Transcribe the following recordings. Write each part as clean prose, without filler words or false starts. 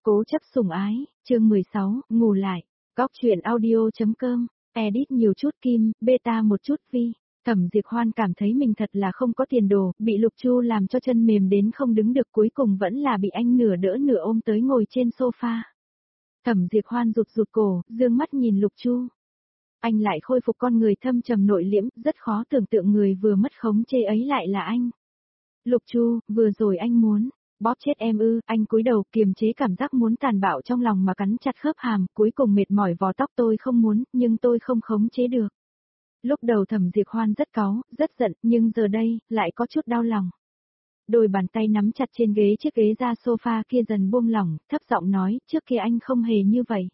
Cố chấp sủng ái, chương 16, ngủ lại. Góc truyện audio.com, edit nhiều chút kim, beta một chút vi. Thẩm Diệp Hoan cảm thấy mình thật là không có tiền đồ, bị Lục Chu làm cho chân mềm đến không đứng được, cuối cùng vẫn là bị anh nửa đỡ nửa ôm tới ngồi trên sofa. Thẩm Diệp Hoan rụt rụt cổ, dương mắt nhìn Lục Chu. Anh lại khôi phục con người thâm trầm nội liễm, rất khó tưởng tượng người vừa mất khống chế ấy lại là anh. Lục Chu, vừa rồi anh muốn bóp chết em ư? Anh cúi đầu kiềm chế cảm giác muốn tàn bạo trong lòng mà cắn chặt khớp hàm, cuối cùng mệt mỏi vò tóc. Tôi không muốn, nhưng tôi không khống chế được. Lúc đầu Thẩm Diệp Hoan rất cáu, rất giận, nhưng giờ đây, lại có chút đau lòng. Đôi bàn tay nắm chặt trên ghế, chiếc ghế da sofa kia dần buông lỏng, thấp giọng nói, trước kia anh không hề như vậy.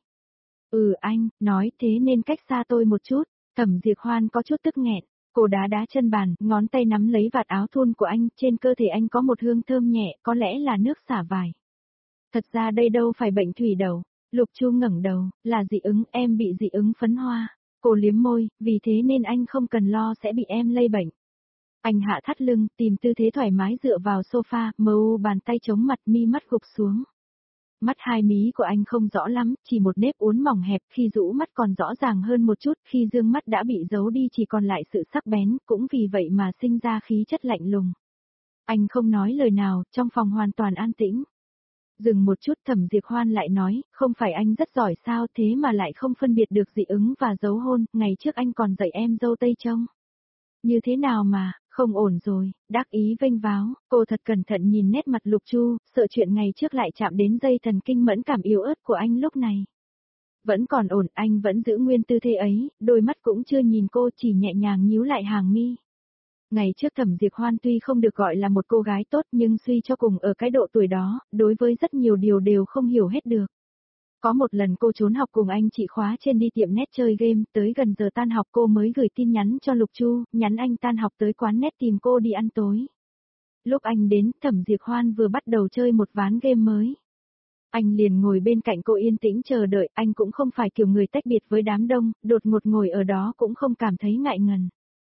Anh, nói thế nên cách xa tôi một chút. Thẩm Diệp Hoan có chút tức nghẹn. Cô đá đá chân bàn, ngón tay nắm lấy vạt áo thun của anh, trên cơ thể anh có một hương thơm nhẹ, có lẽ là nước xả vải. Thật ra đây đâu phải bệnh thủy đậu. Lục Chu ngẩng đầu, là dị ứng, em bị dị ứng phấn hoa. Cô liếm môi, vì thế nên anh không cần lo sẽ bị em lây bệnh. Anh hạ thắt lưng, tìm tư thế thoải mái dựa vào sofa, mờ bàn tay chống mặt, mi mắt gục xuống. Mắt hai mí của anh không rõ lắm, chỉ một nếp uốn mỏng hẹp, khi rũ mắt còn rõ ràng hơn một chút, khi dương mắt đã bị giấu đi chỉ còn lại sự sắc bén, cũng vì vậy mà sinh ra khí chất lạnh lùng. Anh không nói lời nào, trong phòng hoàn toàn an tĩnh. Dừng một chút, Thẩm Diệp Hoan lại nói, không phải anh rất giỏi sao, thế mà lại không phân biệt được dị ứng và dấu hôn, ngày trước anh còn dạy em dâu tây trông. Như thế nào mà, không ổn rồi, đắc ý vênh váo, cô thật cẩn thận nhìn nét mặt Lục Chu, sợ chuyện ngày trước lại chạm đến dây thần kinh mẫn cảm yếu ớt của anh lúc này. Vẫn còn ổn, anh vẫn giữ nguyên tư thế ấy, đôi mắt cũng chưa nhìn cô, chỉ nhẹ nhàng nhíu lại hàng mi. Ngày trước Thẩm Diệp Hoan tuy không được gọi là một cô gái tốt nhưng suy cho cùng ở cái độ tuổi đó, đối với rất nhiều điều đều không hiểu hết được. Có một lần cô trốn học cùng anh chị khóa trên đi tiệm net chơi game, tới gần giờ tan học cô mới gửi tin nhắn cho Lục Chu, nhắn anh tan học tới quán net tìm cô đi ăn tối. Lúc anh đến, Thẩm Diệp Hoan vừa bắt đầu chơi một ván game mới. Anh liền ngồi bên cạnh cô yên tĩnh chờ đợi, anh cũng không phải kiểu người tách biệt với đám đông, đột ngột ngồi ở đó cũng không cảm thấy ngại ngần.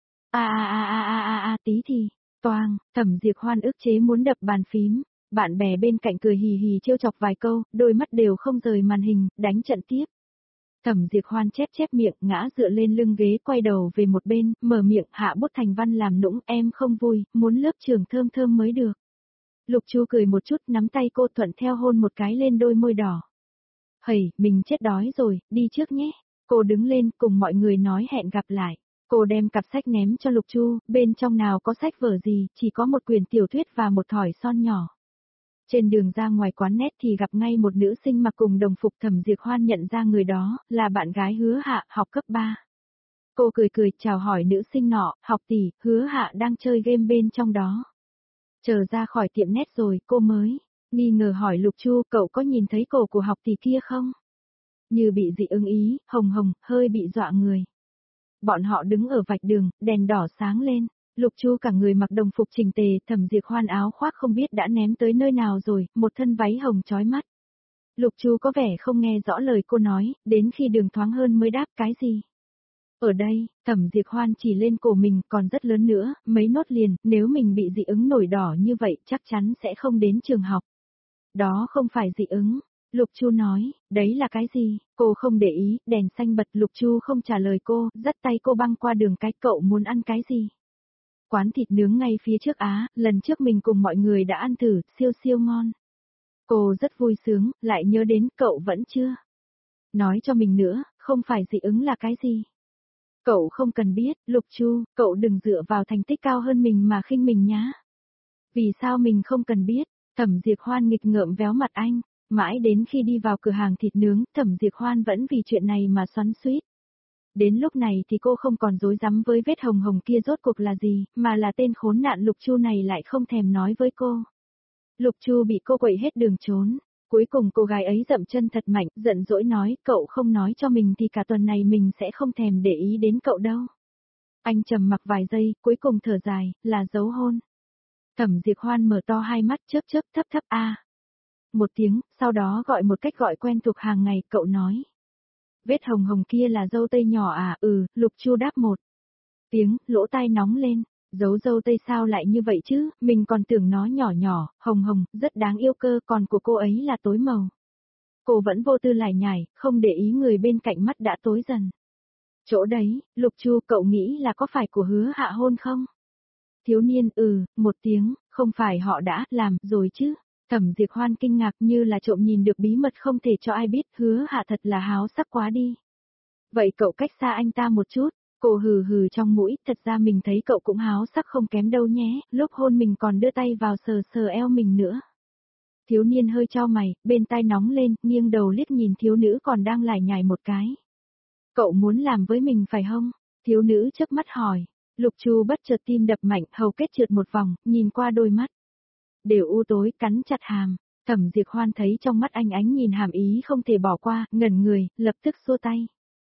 Tí thì, toang, Thẩm Diệp Hoan ức chế muốn đập bàn phím. Bạn bè bên cạnh cười hì hì trêu chọc vài câu, đôi mắt đều không rời màn hình, đánh trận tiếp. Thẩm Diệp Hoan chép chép miệng, ngã dựa lên lưng ghế, quay đầu về một bên, mở miệng hạ bút thành văn làm nũng, em không vui, muốn lớp trưởng thơm thơm mới được. Lục Chu cười một chút, nắm tay cô thuận theo hôn một cái lên đôi môi đỏ. Hầy, mình chết đói rồi, đi trước nhé. Cô đứng lên, cùng mọi người nói hẹn gặp lại. Cô đem cặp sách ném cho Lục Chu, bên trong nào có sách vở gì, chỉ có một quyển tiểu thuyết và một thỏi son nhỏ. Trên đường ra ngoài quán net thì gặp ngay một nữ sinh mặc cùng đồng phục. Thẩm Diệp Hoan nhận ra người đó, là bạn gái Hứa Hạ, học cấp 3. Cô cười cười chào hỏi nữ sinh nọ, học tỷ, Hứa Hạ đang chơi game bên trong đó. Chờ ra khỏi tiệm net rồi, cô mới nghi ngờ hỏi Lục Chu, cậu có nhìn thấy cổ của học tỷ kia không? Như bị dị ứng ý, hồng hồng, hơi bị dọa người. Bọn họ đứng ở vạch đường, đèn đỏ sáng lên. Lục Chu cả người mặc đồng phục chỉnh tề, Thẩm Diệp Hoan áo khoác không biết đã ném tới nơi nào rồi, một thân váy hồng chói mắt. Lục Chu có vẻ không nghe rõ lời cô nói, đến khi đường thoáng hơn mới đáp cái gì. Ở đây, Thẩm Diệp Hoan chỉ lên cổ mình còn rất lớn nữa, mấy nốt liền, nếu mình bị dị ứng nổi đỏ như vậy chắc chắn sẽ không đến trường học. Đó không phải dị ứng. Lục Chu nói, đấy là cái gì? Cô không để ý, đèn xanh bật. Lục Chu không trả lời cô, dắt tay cô băng qua đường cái. Cậu muốn ăn cái gì? Quán thịt nướng ngay phía trước lần trước mình cùng mọi người đã ăn thử, siêu siêu ngon. Cô rất vui sướng, lại nhớ đến cậu vẫn chưa nói cho mình nữa, không phải dị ứng là cái gì. Cậu không cần biết, Lục Chu, cậu đừng dựa vào thành tích cao hơn mình mà khinh mình nhá. Vì sao mình không cần biết? Thẩm Diệp Hoan nghịch ngợm véo mặt anh, mãi đến khi đi vào cửa hàng thịt nướng, Thẩm Diệp Hoan vẫn vì chuyện này mà xoắn xuýt. Đến lúc này thì cô không còn rối rắm với vết hồng hồng kia rốt cuộc là gì, mà là tên khốn nạn Lục Chu này lại không thèm nói với cô. Lục Chu bị cô quậy hết đường trốn. Cuối cùng cô gái ấy dậm chân thật mạnh, giận dỗi nói, cậu không nói cho mình thì cả tuần này mình sẽ không thèm để ý đến cậu đâu. Anh trầm mặc vài giây, cuối cùng thở dài, là dấu hôn. Thẩm Diệp Hoan mở to hai mắt chớp chớp thấp thấp một tiếng, sau đó gọi một cách gọi quen thuộc hàng ngày, cậu nói. Vết hồng hồng kia là dâu tây nhỏ à? Lục Chu đáp một tiếng, lỗ tai nóng lên. Dấu dâu tây sao lại như vậy chứ, mình còn tưởng nó nhỏ nhỏ, hồng hồng, rất đáng yêu cơ, còn của cô ấy là tối màu. Cô vẫn vô tư lải nhải, không để ý người bên cạnh mắt đã tối dần. Chỗ đấy, Lục Chu, cậu nghĩ là có phải của Hứa Hạ hôn không? Thiếu niên một tiếng, không phải họ đã làm rồi chứ. Thẩm Diệp Hoan kinh ngạc như là trộm nhìn được bí mật không thể cho ai biết, Hứa Hạ thật là háo sắc quá đi. Vậy cậu cách xa anh ta một chút, cô hừ hừ trong mũi, thật ra mình thấy cậu cũng háo sắc không kém đâu nhé, lúc hôn mình còn đưa tay vào sờ sờ eo mình nữa. Thiếu niên hơi chau mày, bên tai nóng lên, nghiêng đầu liếc nhìn thiếu nữ còn đang lải nhải một cái. Cậu muốn làm với mình phải không? Thiếu nữ chớp mắt hỏi. Lục Chu bất chợt tim đập mạnh, hầu kết trượt một vòng, nhìn qua đôi mắt. Đều u tối, cắn chặt hàm. Thẩm Diệp Hoan thấy trong mắt anh ánh nhìn hàm ý không thể bỏ qua, ngẩn người, lập tức xua tay.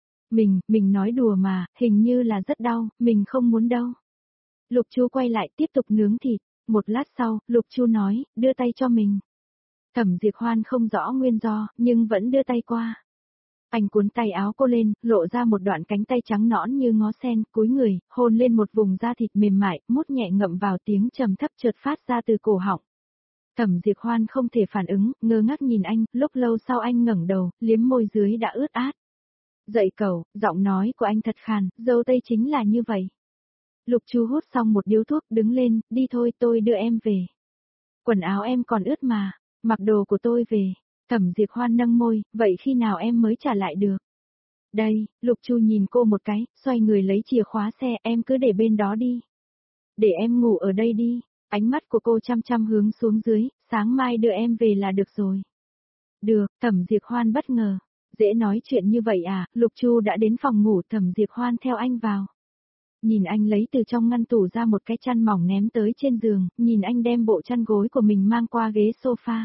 Mình nói đùa mà, hình như là rất đau, mình không muốn đâu. Lục Chu quay lại tiếp tục nướng thịt. Một lát sau, Lục Chu nói, đưa tay cho mình. Thẩm Diệp Hoan không rõ nguyên do, nhưng vẫn đưa tay qua. Anh cuốn tay áo cô lên, lộ ra một đoạn cánh tay trắng nõn như ngó sen, cúi người, hôn lên một vùng da thịt mềm mại, mút nhẹ ngậm vào, tiếng trầm thấp chợt phát ra từ cổ họng. Thẩm Diệp Hoan không thể phản ứng, ngơ ngác nhìn anh, lúc lâu sau anh ngẩng đầu, liếm môi dưới đã ướt át. Dậy cậu, giọng nói của anh thật khàn, dâu tây chính là như vậy. Lục Chu hút xong một điếu thuốc, đứng lên, đi thôi, tôi đưa em về. Quần áo em còn ướt mà, mặc đồ của tôi về. Thẩm Diệp Hoan nâng môi, vậy khi nào em mới trả lại được? Đây, Lục Chu nhìn cô một cái, xoay người lấy chìa khóa xe, em cứ để bên đó đi. Để em ngủ ở đây đi. Ánh mắt của cô chăm chăm hướng xuống dưới, sáng mai đưa em về là được rồi. Được, Thẩm Diệp Hoan bất ngờ. Dễ nói chuyện như vậy à, Lục Chu đã đến phòng ngủ, Thẩm Diệp Hoan theo anh vào. Nhìn anh lấy từ trong ngăn tủ ra một cái chăn mỏng ném tới trên giường, nhìn anh đem bộ chăn gối của mình mang qua ghế sofa.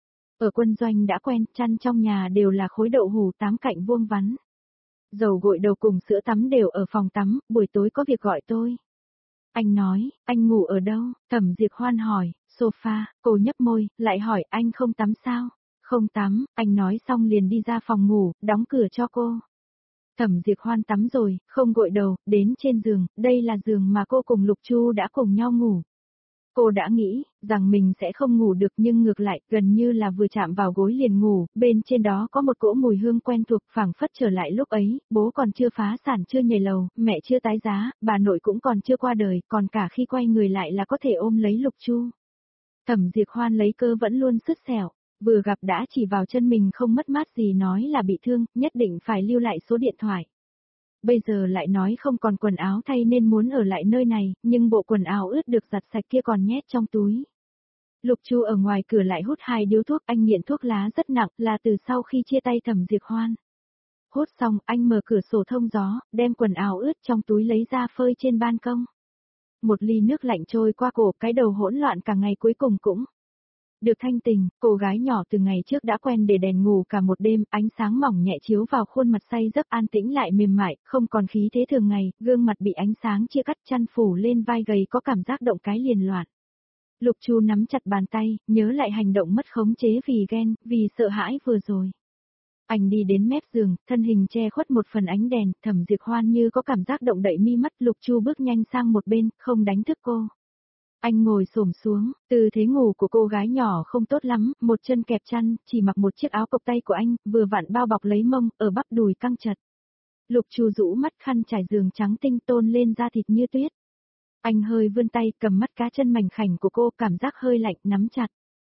Ở quân doanh đã quen, chăn trong nhà đều là khối đậu hủ 8 cạnh vuông vắn. Dầu gội đầu cùng sữa tắm đều ở phòng tắm, buổi tối có việc gọi tôi. Anh nói, anh ngủ ở đâu? Thẩm Diệp Hoan hỏi, sofa, cô nhấp môi, lại hỏi anh không tắm sao? Không tắm, anh nói xong liền đi ra phòng ngủ, đóng cửa cho cô. Thẩm Diệp Hoan tắm rồi, không gội đầu, đến trên giường, đây là giường mà cô cùng Lục Chu đã cùng nhau ngủ. Cô đã nghĩ rằng mình sẽ không ngủ được nhưng ngược lại, gần như là vừa chạm vào gối liền ngủ, bên trên đó có một cỗ mùi hương quen thuộc, phảng phất trở lại lúc ấy, bố còn chưa phá sản chưa nhảy lầu, mẹ chưa tái giá, bà nội cũng còn chưa qua đời, còn cả khi quay người lại là có thể ôm lấy Lục Chu. Thẩm Diệp Hoan lấy cơ vẫn luôn sứt sẹo, vừa gặp đã chỉ vào chân mình không mất mát gì nói là bị thương, nhất định phải lưu lại số điện thoại. Bây giờ lại nói không còn quần áo thay nên muốn ở lại nơi này, nhưng bộ quần áo ướt được giặt sạch kia còn nhét trong túi. Lục Chu ở ngoài cửa lại hút 2 điếu thuốc, anh nghiện thuốc lá rất nặng, là từ sau khi chia tay Thẩm Diệp Hoan. Hút xong, anh mở cửa sổ thông gió, đem quần áo ướt trong túi lấy ra phơi trên ban công. Một ly nước lạnh trôi qua cổ, cái đầu hỗn loạn cả ngày cuối cùng cũng được thanh tình. Cô gái nhỏ từ ngày trước đã quen để đèn ngủ cả một đêm, ánh sáng mỏng nhẹ chiếu vào khuôn mặt say giấc an tĩnh lại mềm mại, không còn khí thế thường ngày, gương mặt bị ánh sáng chia cắt, chăn phủ lên vai gầy có cảm giác động cái liền loạn. Lục Chu nắm chặt bàn tay, nhớ lại hành động mất khống chế vì ghen, vì sợ hãi vừa rồi. Anh đi đến mép giường, thân hình che khuất một phần ánh đèn, Thẩm Diệp Hoan như có cảm giác động đậy mi mắt, Lục Chu bước nhanh sang một bên, không đánh thức cô. Anh ngồi xổm xuống, tư thế ngủ của cô gái nhỏ không tốt lắm, một chân kẹp chăn, chỉ mặc một chiếc áo cộc tay của anh, vừa vặn bao bọc lấy mông, ở bắp đùi căng chặt. Lục Chu rũ mắt, khăn trải giường trắng tinh tôn lên da thịt như tuyết. Anh hơi vươn tay cầm mắt cá chân mảnh khảnh của cô, cảm giác hơi lạnh nắm chặt.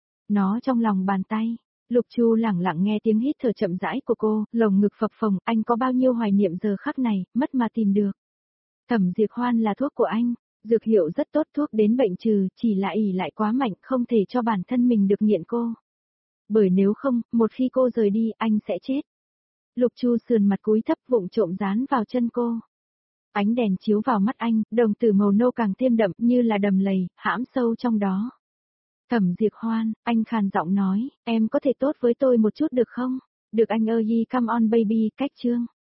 Nó trong lòng bàn tay. Lục Chu lẳng lặng nghe tiếng hít thở chậm rãi của cô, lồng ngực phập phồng, anh có bao nhiêu hoài niệm giờ khắc này, mất mà tìm được. Thẩm Diệp Hoan là thuốc của anh, dược hiệu rất tốt, thuốc đến bệnh trừ, chỉ là ỷ lại quá mạnh, không thể cho bản thân mình được nghiện cô. Bởi nếu không, một khi cô rời đi, anh sẽ chết. Lục Chu sườn mặt cúi thấp vụng trộm dán vào chân cô. Ánh đèn chiếu vào mắt anh, đồng tử màu nâu càng thêm đậm như là đầm lầy, hãm sâu trong đó. Thẩm Diệp Hoan, anh khàn giọng nói, em có thể tốt với tôi một chút được không? Được anh ơi, come on baby, cách chương.